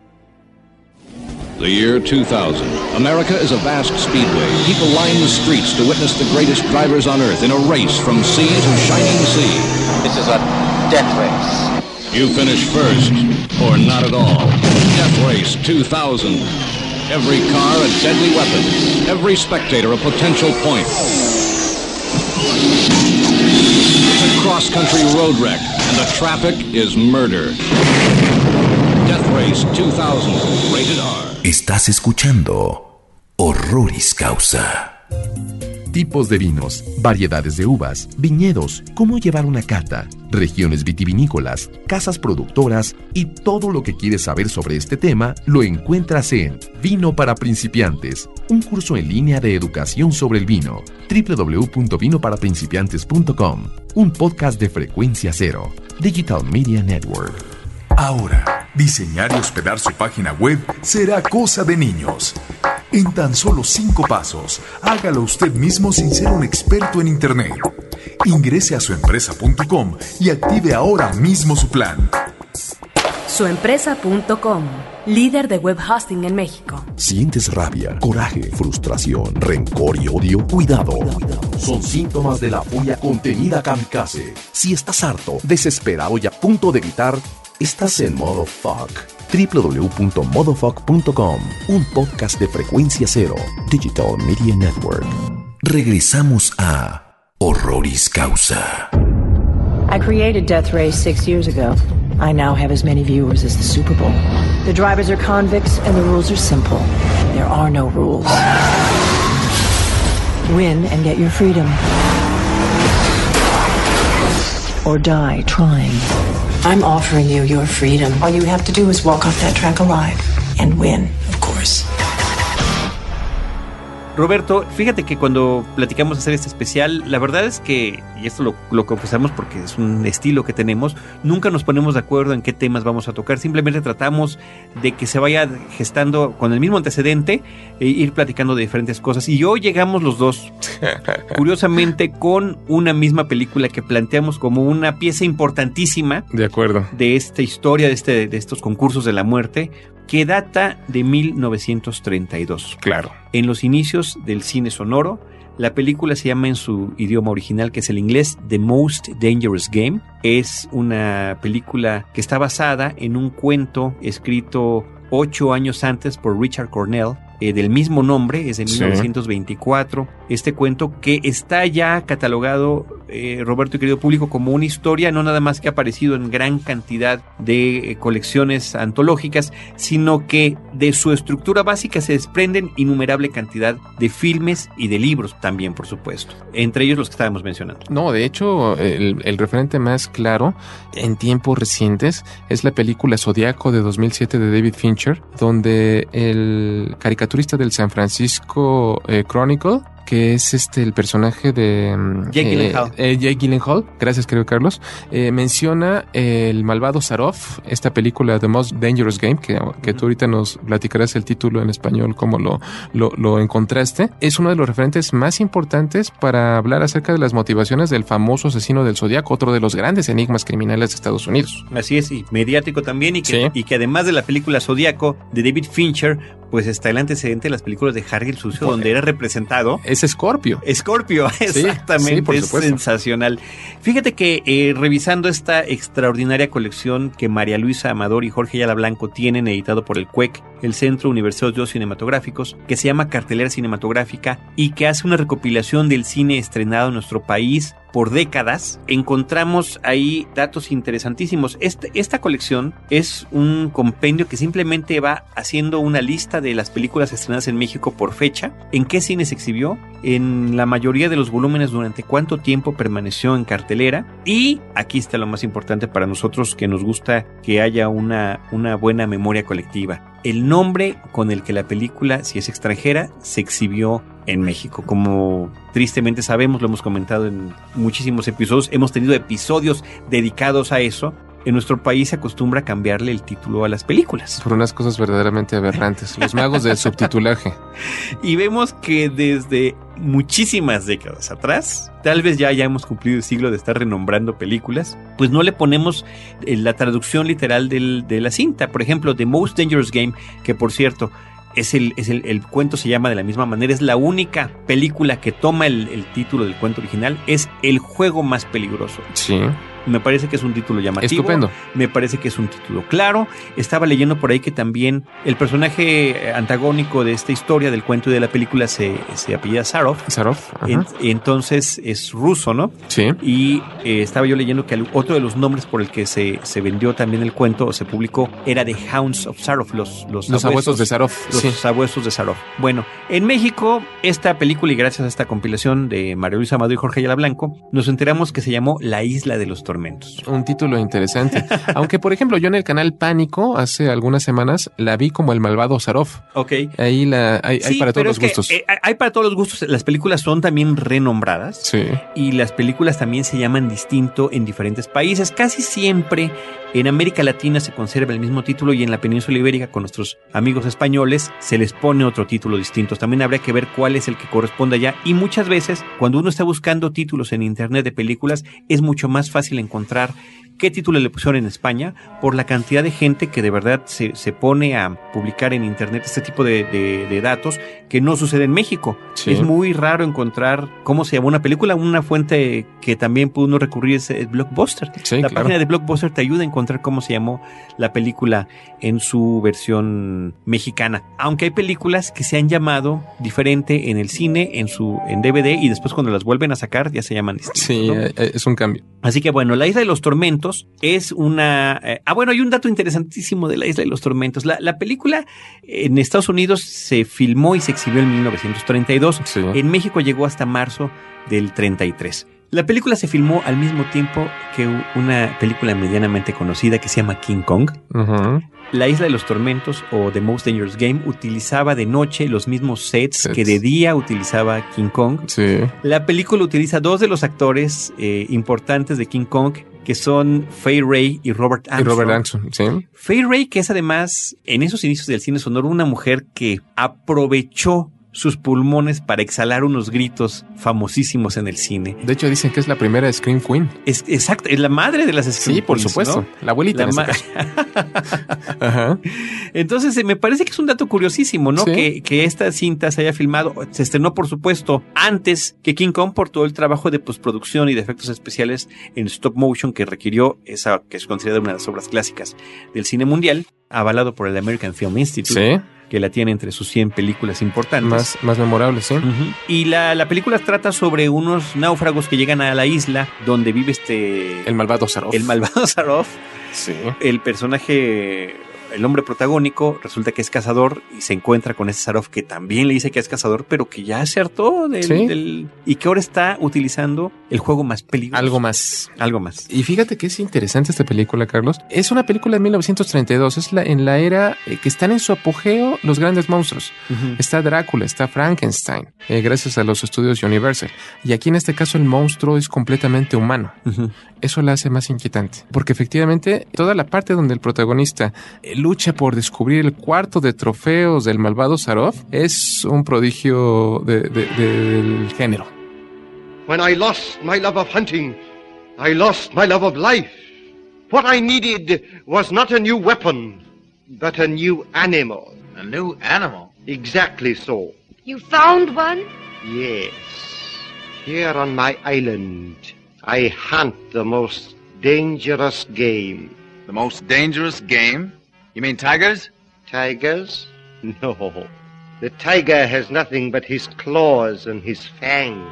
The year 2000. America is a vast speedway. People line the streets to witness the greatest drivers on earth in a race from sea to shining sea. This is a death race. You finish first, or not at all. Death Race 2000. Every car a deadly weapon. Every spectator a potential point. It's a cross-country road wreck, and the traffic is murder. Death Race 2000. Rated R. Estás escuchando Horroris Causa. Tipos de vinos, variedades de uvas, viñedos, cómo llevar una cata, regiones vitivinícolas, casas productoras y todo lo que quieres saber sobre este tema lo encuentras en Vino para Principiantes, un curso en línea de educación sobre el vino. www.vinoparaprincipiantes.com, un podcast de Frecuencia Cero, Digital Media Network. Ahora, diseñar y hospedar su página web será cosa de niños. En tan solo 5 pasos, hágalo usted mismo sin ser un experto en Internet. Ingrese a suempresa.com y active ahora mismo su plan. Suempresa.com, líder de web hosting en México. ¿Sientes rabia, coraje, frustración, rencor y odio? Cuidado. Son síntomas de la furia contenida kamikaze. Si estás harto, desesperado y a punto de gritar, estás en modo fuck. www.modofuck.com, un podcast de Frecuencia Cero, Digital Media Network. Regresamos a Horroris Causa. I created Death Race 6 years ago. I now have as many viewers as the Super Bowl. The drivers are convicts and the rules are simple. There are no rules. Win and get your freedom. Or die trying. I'm offering you your freedom. All you have to do is walk off that track alive and win, of course. Roberto, fíjate que cuando platicamos de hacer este especial, la verdad es que, y esto lo confesamos porque es un estilo que tenemos, nunca nos ponemos de acuerdo en qué temas vamos a tocar, simplemente tratamos de que se vaya gestando con el mismo antecedente e ir platicando de diferentes cosas. Y hoy llegamos los dos, curiosamente, con una misma película que planteamos como una pieza importantísima. De acuerdo. De esta historia, de estos concursos de la muerte, que data de 1932. Claro. En los inicios del cine sonoro, la película se llama en su idioma original, que es el inglés, The Most Dangerous Game. Es una película que está basada en un cuento escrito 8 años antes por Richard Cornell, del mismo nombre, es de 1924. Este cuento que está ya catalogado, Roberto y querido público, como una historia, no nada más que ha aparecido en gran cantidad de colecciones antológicas, sino que de su estructura básica se desprenden innumerable cantidad de filmes y de libros también, por supuesto, entre ellos los que estábamos mencionando. No, de hecho, el referente más claro en tiempos recientes es la película Zodiaco de 2007 de David Fincher, donde el caricaturista del San Francisco Chronicle que es el personaje de Jake Gyllenhaal. Jake Gyllenhaal, gracias querido Carlos, menciona el malvado Zaroff, esta película The Most Dangerous Game, que tú ahorita nos platicarás el título en español, cómo lo encontraste. Es uno de los referentes más importantes para hablar acerca de las motivaciones del famoso asesino del Zodiaco, otro de los grandes enigmas criminales de Estados Unidos. Así es, y mediático también, y que además de la película Zodiaco de David Fincher, pues está el antecedente de las películas de Harry el Sucio, donde era representado. Es Scorpio. Scorpio, exactamente, sí, por es supuesto. sensacional. Fíjate que revisando esta extraordinaria colección que María Luisa Amador y Jorge Ayala Blanco tienen, editado por el CUEC, el Centro Universitario de Estudios Cinematográficos, que se llama Cartelera Cinematográfica y que hace una recopilación del cine estrenado en nuestro país por décadas, encontramos ahí datos interesantísimos. Esta colección es un compendio que simplemente va haciendo una lista de las películas estrenadas en México por fecha, en qué cine se exhibió, en la mayoría de los volúmenes durante cuánto tiempo permaneció en cartelera, y aquí está lo más importante para nosotros que nos gusta que haya una buena memoria colectiva: el nombre con el que la película, si es extranjera, se exhibió en México. Como tristemente sabemos, lo hemos comentado en muchísimos episodios, hemos tenido episodios dedicados a eso. En nuestro país se acostumbra a cambiarle el título a las películas. Por unas cosas verdaderamente aberrantes. Los magos del subtitulaje. Y vemos que desde muchísimas décadas atrás, tal vez ya hayamos cumplido el siglo de estar renombrando películas, pues no le ponemos la traducción literal de la cinta. Por ejemplo, The Most Dangerous Game, que por cierto, el cuento se llama de la misma manera, es la única película que toma el título del cuento original, es El juego más peligroso. Sí. Me parece que es un título llamativo. Estupendo. Me parece que es un título claro. Estaba leyendo por ahí que también el personaje antagónico de esta historia, del cuento y de la película, se apellida Zaroff. Zaroff. Entonces es ruso, ¿no? Sí. Y estaba yo leyendo que otro de los nombres por el que se vendió también el cuento o se publicó era The Hounds of Zaroff, los sabuesos de Zaroff. Los sabuesos de Zaroff. Bueno, en México, esta película, y gracias a esta compilación de María Luisa Amador y Jorge Ayala Blanco, nos enteramos que se llamó La Isla de los Tormentos. Un título interesante. Aunque, por ejemplo, yo en el canal Pánico hace algunas semanas la vi como El malvado Zaroff. Ok. Ahí hay para todos los gustos. Hay para todos los gustos. Las películas son también renombradas. Sí. Y las películas también se llaman distinto en diferentes países. Casi siempre en América Latina se conserva el mismo título, y en la península ibérica, con nuestros amigos españoles, se les pone otro título distinto. También habría que ver cuál es el que corresponde allá. Y muchas veces, cuando uno está buscando títulos en internet de películas, es mucho más fácil encontrar qué título le pusieron en España, por la cantidad de gente que de verdad se pone a publicar en internet este tipo de datos, que no sucede en México. Sí. Es muy raro encontrar cómo se llama una película. Una fuente que también pudo uno recurrir es Blockbuster. Sí, la claro. página de Blockbuster te ayuda a encontrar cómo se llamó la película en su versión mexicana. Aunque hay películas que se han llamado diferente en el cine, en DVD, y después cuando las vuelven a sacar ya se llaman distintos. Sí, ¿no? Es un cambio. Así que bueno, La Isla de los Tormentos es una... hay un dato interesantísimo de La Isla de los Tormentos. La película en Estados Unidos se filmó y se exhibió en 1932. Sí. En México llegó hasta marzo del 33. La película se filmó al mismo tiempo que una película medianamente conocida que se llama King Kong. Uh-huh. La Isla de los Tormentos, o The Most Dangerous Game, utilizaba de noche los mismos sets que de día utilizaba King Kong. Sí. La película utiliza dos de los actores importantes de King Kong, que son Fay Wray y Robert Armstrong. Sí. Fay Wray, que es además, en esos inicios del cine sonoro, una mujer que aprovechó sus pulmones para exhalar unos gritos famosísimos en el cine. De hecho, dicen que es la primera Scream Queen. Exacto, es la madre de las Scream Sí, por Queens, supuesto. ¿no? La abuelita. Ajá. Entonces, me parece que es un dato curiosísimo, ¿no? ¿Sí? Que esta cinta se haya filmado, se estrenó, por supuesto, antes que King Kong, por todo el trabajo de postproducción y de efectos especiales en stop motion que requirió esa, que es considerada una de las obras clásicas del cine mundial, avalado por el American Film Institute. Sí. Que la tiene entre sus 100 películas importantes. Más memorables, sí. Uh-huh. Y la película trata sobre unos náufragos que llegan a la isla donde vive el malvado Zaroff. El malvado Zaroff. Sí. El personaje el hombre protagónico resulta que es cazador y se encuentra con ese Sarov que también le dice que es cazador, pero que ya se hartó y que ahora está utilizando el juego más peligroso. Algo más. Y fíjate que es interesante esta película, Carlos. Es una película de 1932. Es en la era que están en su apogeo los grandes monstruos. Uh-huh. Está Drácula, está Frankenstein, gracias a los estudios Universal. Y aquí en este caso el monstruo es completamente humano. Uh-huh. Eso la hace más inquietante. Porque efectivamente toda la parte donde el protagonista lucha por descubrir el cuarto de trofeos del malvado Sarov es un prodigio del género. When I lost my love of hunting, I lost my love of life. What I needed was not a new weapon, but a new animal. A new animal? Exactly so. You found one? Yes. Here on my island, I hunt the most dangerous game. The most dangerous game? You mean tigers? Tigers? No. The tiger has nothing but his claws and his fangs.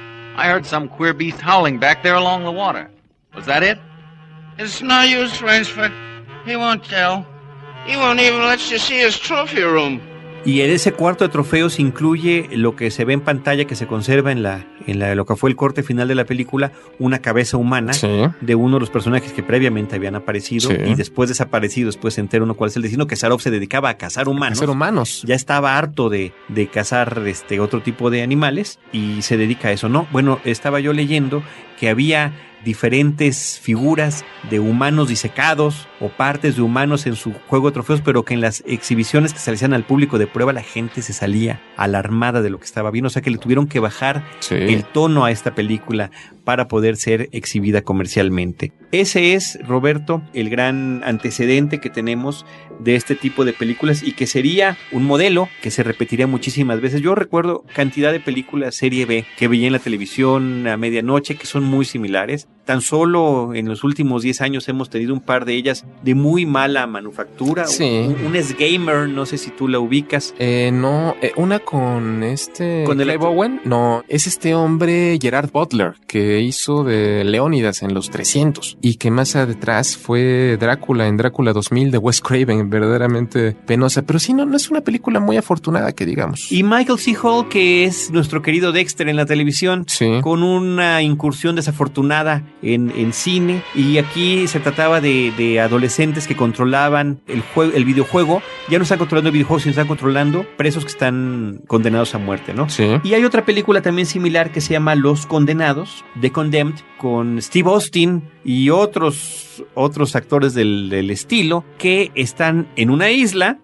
I heard some queer beast howling back there along the water. Was that it? It's no use, Rainsford. He won't tell. He won't even let you see his trophy room. Y en ese cuarto de trofeos incluye lo que se ve en pantalla, que se conserva en lo que fue el corte final de la película, una cabeza humana de uno de los personajes que previamente habían aparecido y después desaparecido. Después se entera uno cuál es el destino, que Sarov se dedicaba a cazar humanos. Ya estaba harto de cazar otro tipo de animales y se dedica a eso, ¿no? Bueno, estaba yo leyendo que había diferentes figuras de humanos disecados o partes de humanos en su juego de trofeos, pero que en las exhibiciones que se hacían al público de prueba la gente se salía alarmada de lo que estaba viendo, o sea que le tuvieron que bajar el tono a esta película para poder ser exhibida comercialmente. Ese es, Roberto, el gran antecedente que tenemos de este tipo de películas y que sería un modelo que se repetiría muchísimas veces. Yo recuerdo cantidad de películas serie B que veía en la televisión a medianoche que son muy similares. Tan solo en los últimos 10 años hemos tenido un par de ellas de muy mala manufactura. Un S-Gamer, no sé si tú la ubicas. No, una con Clive Owen. No, es este hombre Gerard Butler que hizo de Leónidas en los 300 y que más atrás fue Drácula en Drácula 2000 de Wes Craven, verdaderamente penosa, pero sí, no es una película muy afortunada que digamos. Y Michael C. Hall, que es nuestro querido Dexter en la televisión, con una incursión desafortunada en cine, y aquí se trataba de adolescentes que controlaban el videojuego. Ya no están controlando el videojuego, sino están controlando presos que están condenados a muerte, ¿no? Sí. Y hay otra película también similar que se llama Los Condenados, The Condemned, con Steve Austin y otros actores del estilo, que están en una isla,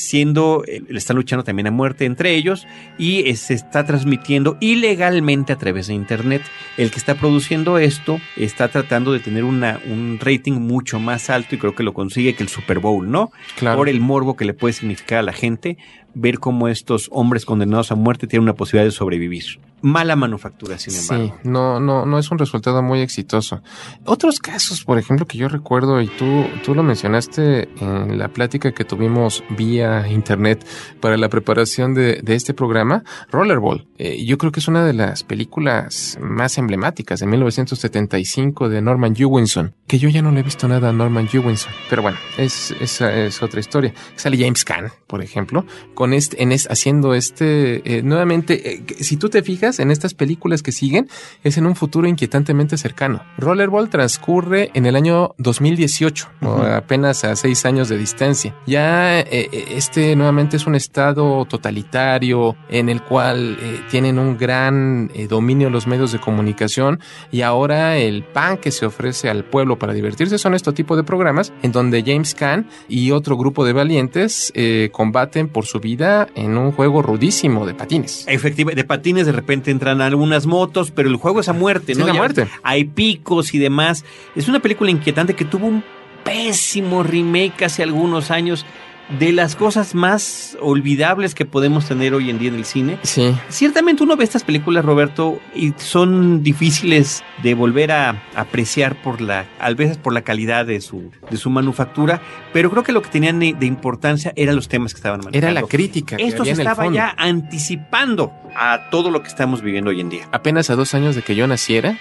están luchando también a muerte entre ellos, y se está transmitiendo ilegalmente a través de internet. El que está produciendo esto está tratando de tener un rating mucho más alto, y creo que lo consigue, que el Super Bowl, ¿no? Claro. Por el morbo que le puede significar a la gente ver cómo estos hombres condenados a muerte tienen una posibilidad de sobrevivir. Mala manufactura, sin embargo. Sí, no es un resultado muy exitoso. Otros casos, por ejemplo, que yo recuerdo, y tú lo mencionaste en la plática que tuvimos vía internet para la preparación de este programa, Rollerball. Yo creo que es una de las películas más emblemáticas de 1975 de Norman Jewison, que yo ya no le he visto nada a Norman Jewison, pero bueno, esa es otra historia. Sale James Caan, por ejemplo, haciendo nuevamente, si tú te fijas en estas películas que siguen, es en un futuro inquietantemente cercano. Rollerball transcurre en el año 2018, apenas a 6 años de distancia. Ya nuevamente es un estado totalitario en el cual tienen un gran dominio los medios de comunicación, y ahora el pan que se ofrece al pueblo para divertirse son este tipo de programas en donde James Caan y otro grupo de valientes combaten por su vida en un juego rudísimo de patines. Efectivamente, de patines de repente entran algunas motos, pero el juego es a muerte, ¿no? Sí, a muerte. Hay picos y demás. Es una película inquietante que tuvo un pésimo remake hace algunos años. de las cosas más olvidables que podemos tener hoy en día en el cine. Sí. Ciertamente uno ve estas películas, Roberto, y son difíciles de volver a apreciar a veces por la calidad de su manufactura, pero creo que lo que tenían de importancia eran los temas que estaban manejando. Era la crítica que esto había se en el estaba fondo. ya anticipando a todo lo que estamos viviendo hoy en día. Apenas a 2 años de que yo naciera,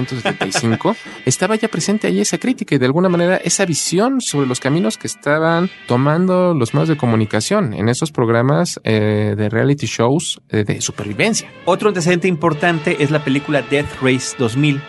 1975, estaba ya presente ahí esa crítica y de alguna manera esa visión sobre los caminos que estaban tomando los medios de comunicación en esos programas de reality shows de supervivencia. Otro antecedente importante es la película Death Race 2000,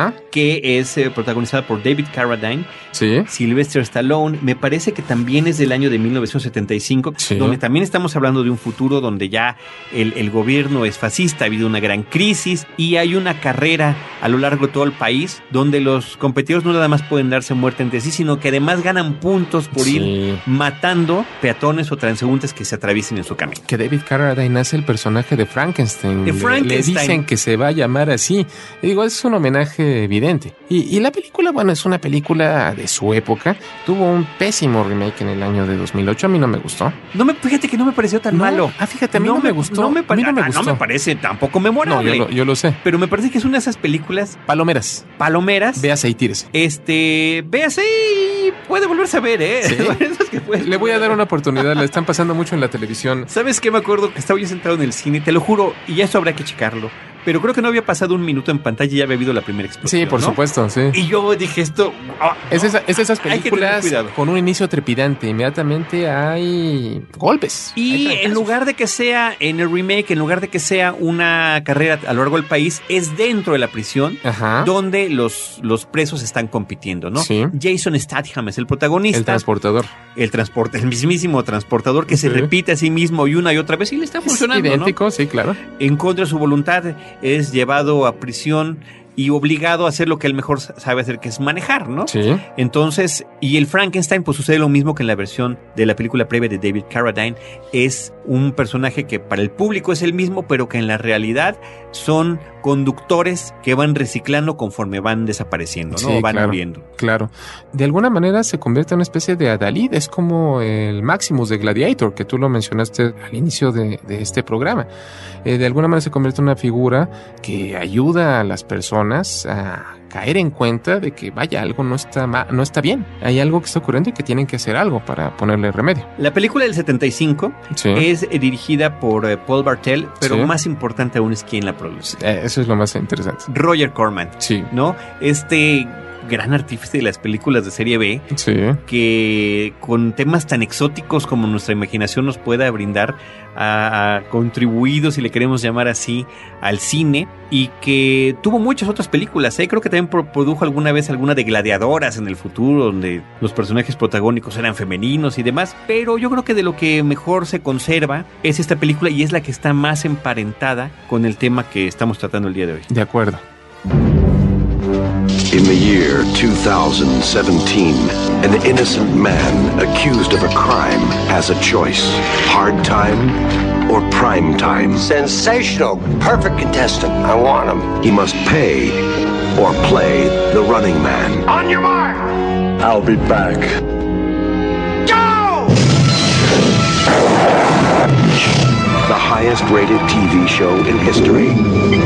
que es protagonizada por David Carradine, Sylvester Stallone. Me parece que también es del año de 1975, donde también estamos hablando de un futuro donde ya el gobierno es fascista, ha habido una gran crisis y hay una carrera a lo largo de todo el país donde los competidores no nada más pueden darse muerte entre sí, sino que además ganan puntos por ir matando peatones o transeúntes que se atraviesen en su camino. Que David Carradine hace el personaje de Frankenstein. Le dicen que se va a llamar así. Y digo, es un homenaje evidente. Y la película, bueno, es una película de su época. Tuvo un pésimo remake en el año de 2008. A mí no me gustó. Fíjate que no me pareció tan malo. Fíjate, a mí no me gustó. No me parece tampoco memorable. No, yo lo sé. Pero me parece que es una de esas películas... Palomeras. Véase y tírese. Véase y puede volverse a ver, ¿Sí? Le voy a dar una oportunidad. La están pasando mucho en la televisión. ¿Sabes qué? Me acuerdo que estaba yo sentado en el cine, te lo juro, y eso habrá que checarlo. Pero creo que no había pasado un minuto en pantalla y ya había habido la primera explosión. Sí, por supuesto, sí. Y yo dije esto... Es esas películas con un inicio trepidante. Inmediatamente hay golpes. Y en lugar de que sea en el remake, en lugar de que sea una carrera a lo largo del país, es dentro de la prisión donde los presos están compitiendo, ¿no? Sí. Jason Statham es el protagonista. El transportador. El mismísimo transportador que se repite a sí mismo y una y otra vez y le está funcionando, idéntico, ¿no? Sí, claro. En contra de su voluntad es llevado a prisión y obligado a hacer lo que él mejor sabe hacer, que es manejar, ¿no? Sí. Entonces, y el Frankenstein, pues sucede lo mismo que en la versión de la película previa de David Carradine. Es un personaje que para el público es el mismo, pero que en la realidad son conductores que van reciclando conforme van desapareciendo, ¿no? Sí, Van claro, muriendo. Claro. De alguna manera se convierte en una especie de Adalid. Es como el Maximus de Gladiator, que tú lo mencionaste al inicio de este programa. De alguna manera se convierte en una figura que ayuda a las personas a caer en cuenta de que, vaya, algo no está bien. Hay algo que está ocurriendo y que tienen que hacer algo para ponerle remedio. La película del 75 es dirigida por Paul Bartel, pero más importante aún es quién la produce. Eso es lo más interesante. Roger Corman, ¿no? Gran artífice de las películas de serie B, que con temas tan exóticos como nuestra imaginación nos pueda brindar, ha contribuido, si le queremos llamar así, al cine, y que tuvo muchas otras películas. Creo que también produjo alguna vez alguna de gladiadoras en el futuro, donde los personajes protagónicos eran femeninos y demás, pero yo creo que de lo que mejor se conserva es esta película y es la que está más emparentada con el tema que estamos tratando el día de hoy. De acuerdo. In the year 2017, an innocent man accused of a crime has a choice: hard time or prime time. Sensational. Perfect contestant. I want him. He must pay or play the running man. On your mark. I'll be back. Go! The highest rated TV show in history.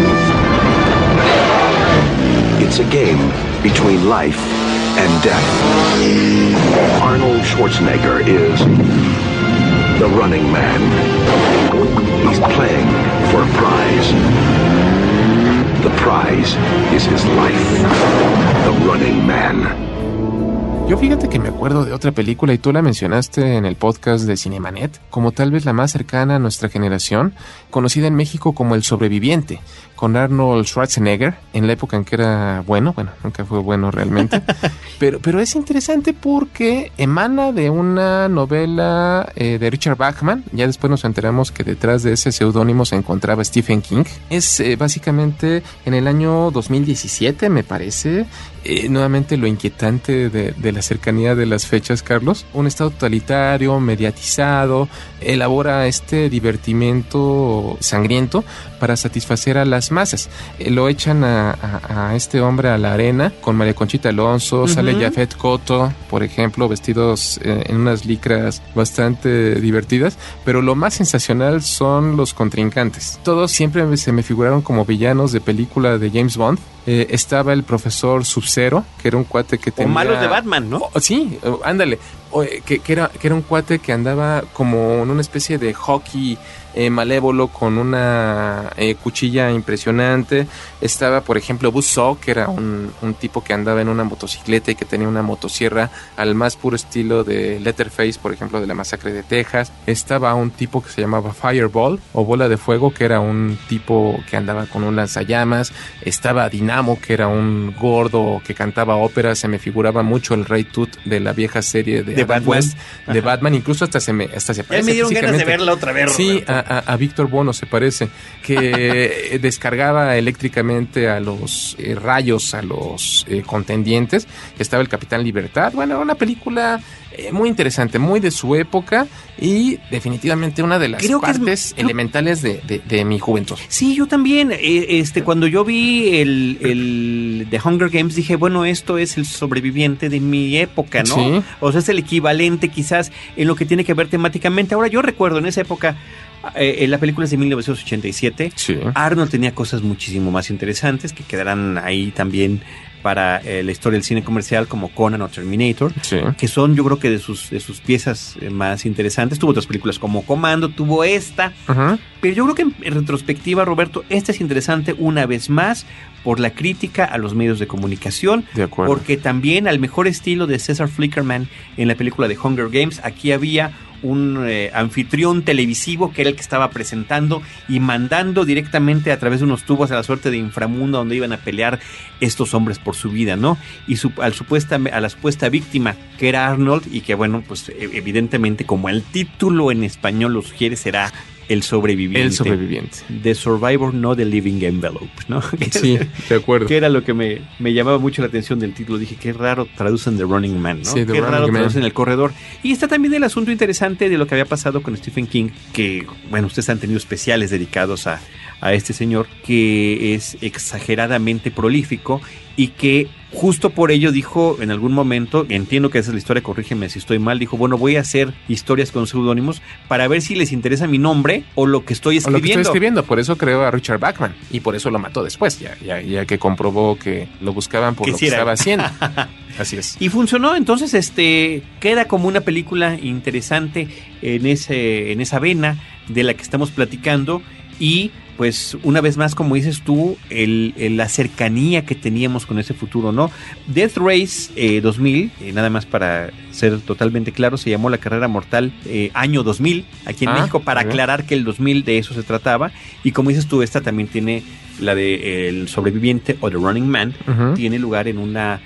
It's a game between life and death. Arnold Schwarzenegger is the running man. He's playing for a prize. The prize is his life. The running man. Yo fíjate que me acuerdo de otra película y tú la mencionaste en el podcast de Cinemanet, como tal vez la más cercana a nuestra generación, conocida en México como El Sobreviviente, con Arnold Schwarzenegger, en la época en que era bueno, nunca fue bueno realmente, pero es interesante porque emana de una novela de Richard Bachman. Ya después nos enteramos que detrás de ese seudónimo se encontraba Stephen King. Es básicamente en el año 2017, me parece, nuevamente lo inquietante de la cercanía de las fechas, Carlos. Un estado totalitario, mediatizado, elabora este divertimento sangriento para satisfacer a las las masas. Lo echan a este hombre a la arena con María Conchita Alonso, sale Yaphet Kotto, por ejemplo, vestidos en unas licras bastante divertidas, pero lo más sensacional son los contrincantes. Todos siempre se me figuraron como villanos de película de James Bond. Estaba el profesor Sub-Zero, que era un cuate que tenía... O malos de Batman, ¿no? Sí, ándale. Que era un cuate que andaba como en una especie de hockey malévolo con una cuchilla impresionante. Estaba, por ejemplo, Buzzsaw, que era un tipo que andaba en una motocicleta y que tenía una motosierra al más puro estilo de Letterface, por ejemplo, de la masacre de Texas. Estaba un tipo que se llamaba Fireball, o bola de fuego, que era un tipo que andaba con un lanzallamas. Estaba Dinamo, que era un gordo que cantaba ópera. Se me figuraba mucho el Rey Tut de la vieja serie de Adam Batman. West, de Batman. Incluso hasta se parece. Ya me dieron ganas de verla otra vez, Sí, a Víctor Bono se parece, que descargaba eléctricamente a los rayos a los contendientes. Estaba el Capitán Libertad. Bueno, era una película muy interesante, muy de su época y definitivamente una de las partes elementales de mi juventud. Sí, yo también. Cuando yo vi el The Hunger Games dije, bueno, esto es el sobreviviente de mi época, ¿no? Sí. O sea, es el equivalente quizás en lo que tiene que ver temáticamente. Ahora, yo recuerdo en esa época, la película es de 1987. Sí. Arnold tenía cosas muchísimo más interesantes que quedarán ahí también para la historia del cine comercial, como Conan o Terminator, que son, yo creo que de sus piezas más interesantes. Tuvo otras películas como Commando, tuvo esta, pero yo creo que en retrospectiva, Roberto, esta es interesante una vez más por la crítica a los medios de comunicación, de acuerdo, porque también al mejor estilo de César Flickerman en la película de Hunger Games, aquí había un anfitrión televisivo que era el que estaba presentando y mandando directamente a través de unos tubos a la suerte de inframundo donde iban a pelear estos hombres por su vida, ¿no? Y a la supuesta víctima, que era Arnold, y que bueno, pues evidentemente, como el título en español lo sugiere, será el sobreviviente. El sobreviviente. The Survivor, no The Living Envelope, ¿no? Sí, de acuerdo. Que era lo que me llamaba mucho la atención del título. Dije, qué raro traducen The Running Man, ¿no? Sí, qué raro traducen El Corredor. Y está también el asunto interesante de lo que había pasado con Stephen King, que, bueno, ustedes han tenido especiales dedicados a este señor, que es exageradamente prolífico y que justo por ello dijo en algún momento, entiendo que esa es la historia, corrígeme si estoy mal, dijo, bueno, voy a hacer historias con seudónimos para ver si les interesa mi nombre o lo que estoy escribiendo. Por eso creó a Richard Bachman y por eso lo mató después, ya que comprobó que lo buscaban por lo que estaba haciendo. Así es. Y funcionó, entonces queda como una película interesante en esa vena de la que estamos platicando. Y pues una vez más, como dices tú, la cercanía que teníamos con ese futuro, ¿no? Death Race 2000, nada más para ser totalmente claro, se llamó La Carrera Mortal año 2000 aquí en México, para aclarar que el 2000 de eso se trataba. Y como dices tú, esta también tiene la de El Sobreviviente o The Running Man, tiene lugar en una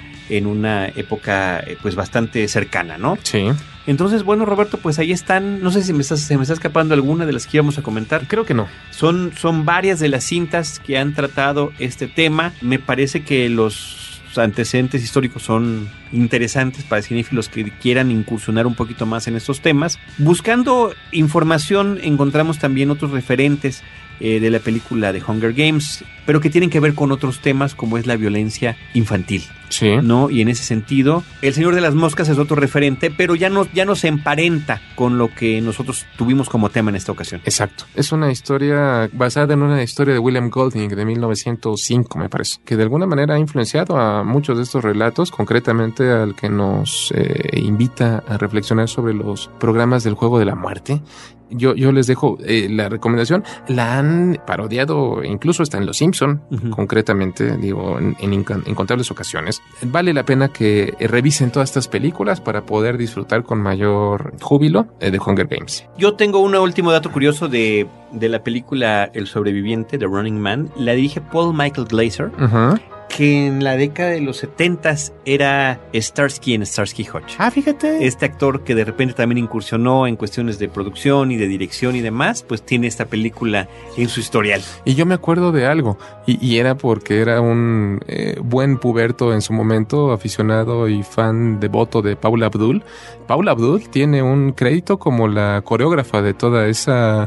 época pues bastante cercana, ¿no? Sí. Entonces, bueno, Roberto, pues ahí están. No sé si se me está escapando alguna de las que íbamos a comentar. Creo que no. Son varias de las cintas que han tratado este tema. Me parece que los antecedentes históricos son interesantes para cinéfilos que quieran incursionar un poquito más en estos temas. Buscando información, encontramos también otros referentes de la película de Hunger Games, pero que tienen que ver con otros temas como es la violencia infantil. Sí. ¿No? Y en ese sentido, El Señor de las Moscas es otro referente, pero ya no se emparenta con lo que nosotros tuvimos como tema en esta ocasión. Exacto. Es una historia basada en una historia de William Golding de 1905, me parece, que de alguna manera ha influenciado a muchos de estos relatos, concretamente al que nos invita a reflexionar sobre los programas del juego de la muerte. Yo les dejo la recomendación. La han parodiado incluso hasta en Los Simpson, concretamente, digo, en incontables ocasiones. Vale la pena que revisen todas estas películas para poder disfrutar con mayor júbilo de Hunger Games. Yo tengo un último dato curioso de la película El Sobreviviente, The Running Man. La dirige Paul Michael Glaser, que en la década de los 70s era Starsky en Starsky Hutch. Ah, fíjate. Este actor que de repente también incursionó en cuestiones de producción y de dirección y demás, pues tiene esta película en su historial. Y yo me acuerdo de algo, y era porque era un buen puberto en su momento, aficionado y fan devoto de Paula Abdul. Paula Abdul tiene un crédito como la coreógrafa de toda esa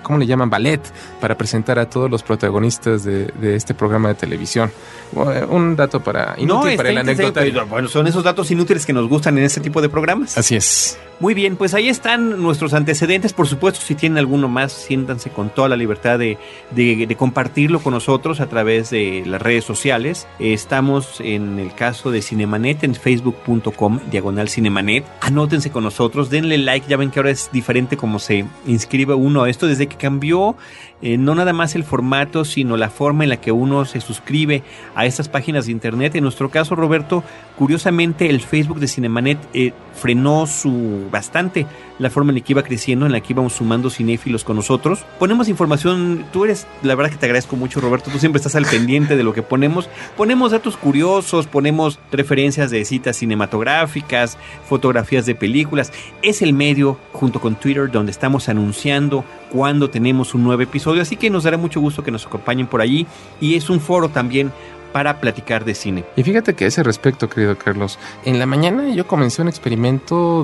¿cómo le llaman? Ballet, para presentar a todos los protagonistas de este programa de televisión. Un dato inútil para la anécdota. Bueno, son esos datos inútiles que nos gustan en este tipo de programas. Así es. Muy bien, pues ahí están nuestros antecedentes. Por supuesto, si tienen alguno más, siéntanse con toda la libertad de compartirlo con nosotros a través de las redes sociales. Estamos en el caso de Cinemanet en facebook.com/Cinemanet. Anótense con nosotros, denle like. Ya ven que ahora es diferente cómo se inscribe uno a esto desde que cambió no nada más el formato, sino la forma en la que uno se suscribe a estas páginas de internet. En nuestro caso, Roberto, curiosamente el Facebook de Cinemanet frenó bastante la forma en la que iba creciendo, en la que íbamos sumando cinéfilos con nosotros. Ponemos información, la verdad que te agradezco mucho, Roberto, tú siempre estás al pendiente de lo que ponemos datos curiosos, ponemos referencias de citas cinematográficas, fotografías de películas. Es el medio, junto con Twitter, donde estamos anunciando cuando tenemos un nuevo episodio, así que nos dará mucho gusto que nos acompañen por allí, y es un foro también para platicar de cine. Y fíjate que a ese respecto, querido Carlos, en la mañana yo comencé un experimento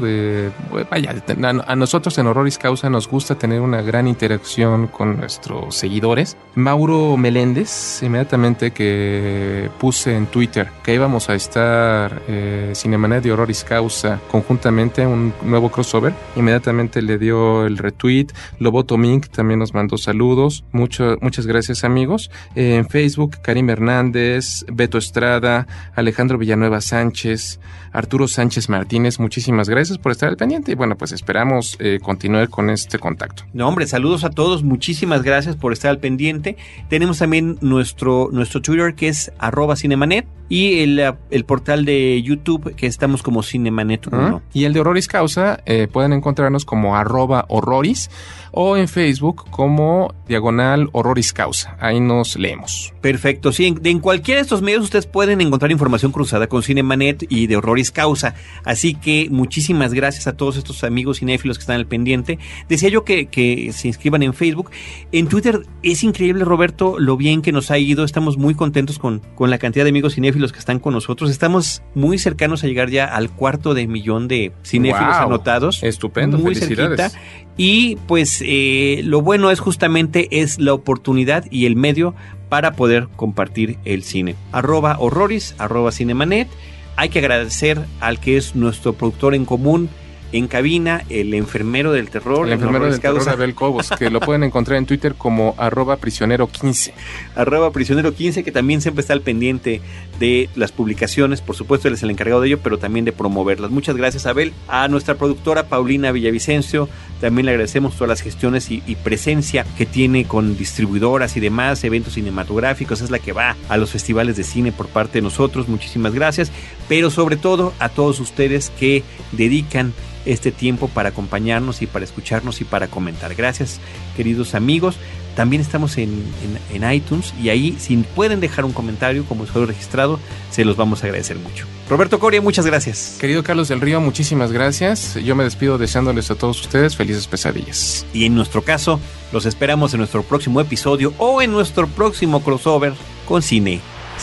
a nosotros en Horroris Causa nos gusta tener una gran interacción con nuestros seguidores. Mauro Meléndez, inmediatamente que puse en Twitter que íbamos a estar Cinemanet y Horroris Causa conjuntamente, un nuevo crossover, inmediatamente le dio el retweet. Loboto Mink también nos mandó saludos. Muchas gracias, amigos. En Facebook, Karim Hernández, Beto Estrada, Alejandro Villanueva Sánchez, Arturo Sánchez Martínez, muchísimas gracias por estar al pendiente y bueno, pues esperamos continuar con este contacto. No, hombre, saludos a todos, muchísimas gracias por estar al pendiente. Tenemos también nuestro Twitter, que es @Cinemanet, y el portal de YouTube, que estamos como Cinemanet 1. Y el de Horroris Causa pueden encontrarnos como @Horroris o en Facebook como /Horroris Causa. Ahí nos leemos. Perfecto, sí, en cualquiera de estos medios ustedes pueden encontrar información cruzada con Cinemanet y de Horroris Causa. Así que muchísimas gracias a todos estos amigos cinéfilos que están al pendiente. Decía yo que se inscriban en Facebook. En Twitter es increíble, Roberto, lo bien que nos ha ido. Estamos muy contentos con la cantidad de amigos cinéfilos que están con nosotros. Estamos muy cercanos a llegar ya al 250,000 de cinéfilos anotados. Estupendo, muy felicidades. Cerquita. Y pues lo bueno es justamente la oportunidad y el medio para poder compartir el cine. @Horroris, @Cinemanet. Hay que agradecer al que es nuestro productor en común en cabina, el enfermero del terror. El enfermero del terror, Abel Cobos, que lo pueden encontrar en Twitter como @prisionero15. @prisionero15, que también siempre está al pendiente de las publicaciones. Por supuesto, él es el encargado de ello, pero también de promoverlas. Muchas gracias, Abel. A nuestra productora Paulina Villavicencio, también le agradecemos todas las gestiones y presencia que tiene con distribuidoras y demás, eventos cinematográficos. Es la que va a los festivales de cine por parte de nosotros. Muchísimas gracias. Pero sobre todo a todos ustedes que dedican este tiempo para acompañarnos y para escucharnos y para comentar. Gracias, queridos amigos. También estamos en iTunes, y ahí, si pueden dejar un comentario como usuario registrado, se los vamos a agradecer mucho. Roberto Coria, muchas gracias. Querido Carlos del Río, muchísimas gracias. Yo me despido deseándoles a todos ustedes felices pesadillas. Y en nuestro caso, los esperamos en nuestro próximo episodio o en nuestro próximo crossover con cine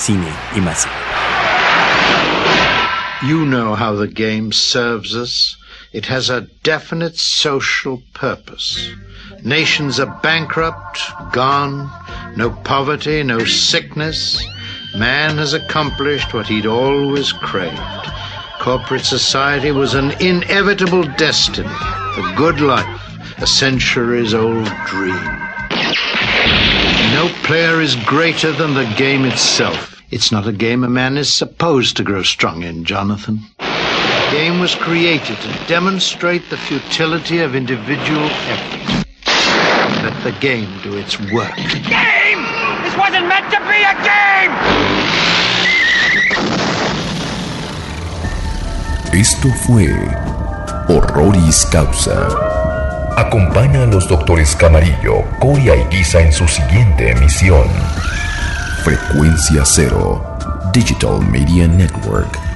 y más cine. You know how the game serves us. It has a definite social purpose. Nations are bankrupt, gone, no poverty, no sickness. Man has accomplished what he'd always craved. Corporate society was an inevitable destiny, a good life, a centuries-old dream. No player is greater than the game itself. It's not a game a man is supposed to grow strong in, Jonathan. The game was created to demonstrate the futility of individual effort. Let the game do its work. Game! This wasn't meant to be a game! Esto fue Horroris Causa. Acompaña a los doctores Camarillo, Coria y Guisa en su siguiente emisión. Frecuencia Cero, Digital Media Network.